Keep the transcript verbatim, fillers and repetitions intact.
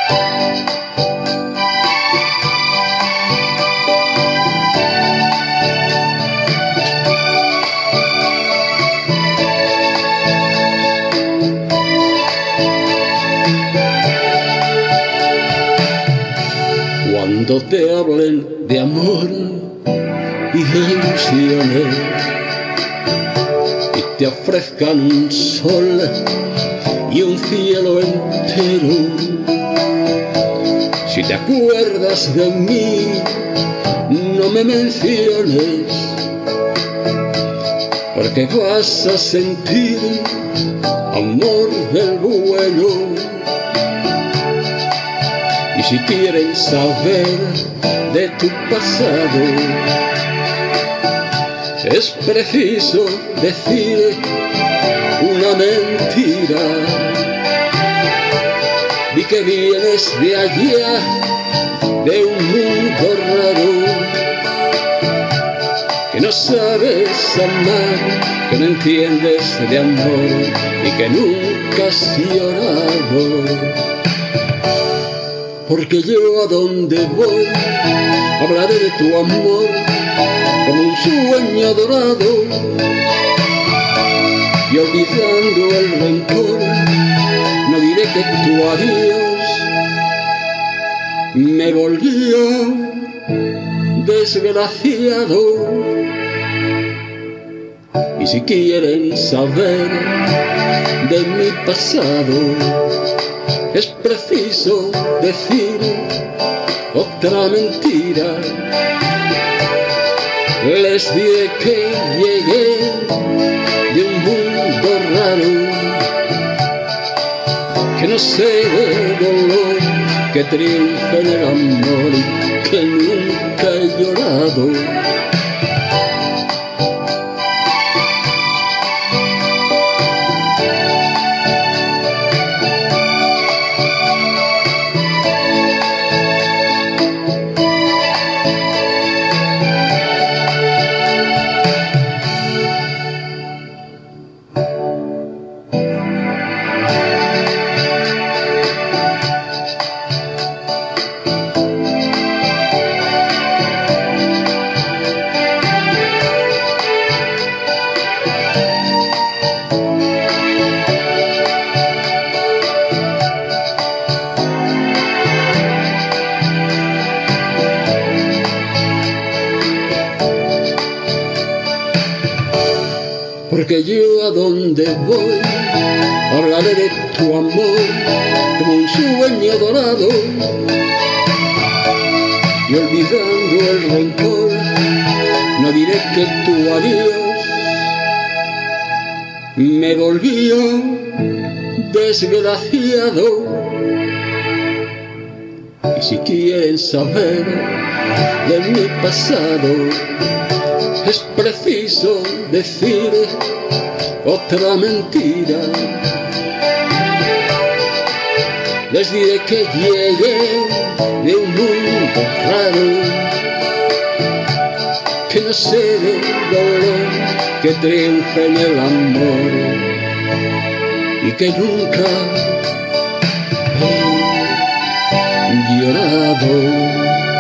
Cuando te hablen de amor y de ilusiones y te ofrezcan un sol y un cielo entero, si te acuerdas de mí, no me menciones, porque vas a sentir amor del bueno. Y si quieren saber de tu pasado, es preciso decir una mentira. Di que vienes de allá, de un mundo raro, que no sabes amar, que no entiendes de amor y que nunca has llorado. Porque yo a donde voy hablaré de tu amor como un sueño dorado, y olvidando el rencor no diré que tu adiós me volvió desgraciado. Y si quieren saber de mi pasado, es preciso decir otra mentira. Les diré que llegué de un mundo raro, que no sé de dolor, que triunfa en el amor y que nunca he llorado. Porque yo a donde voy hablaré de tu amor como un sueño dorado, y olvidando el rencor no diré que tu adiós me volvió desgraciado. Y si quieren saber de mi pasado, es preciso decir otra mentira. Les diré que llegué de un mundo raro, que no sé de dolor, que triunfa en el amor y que nunca he llorado.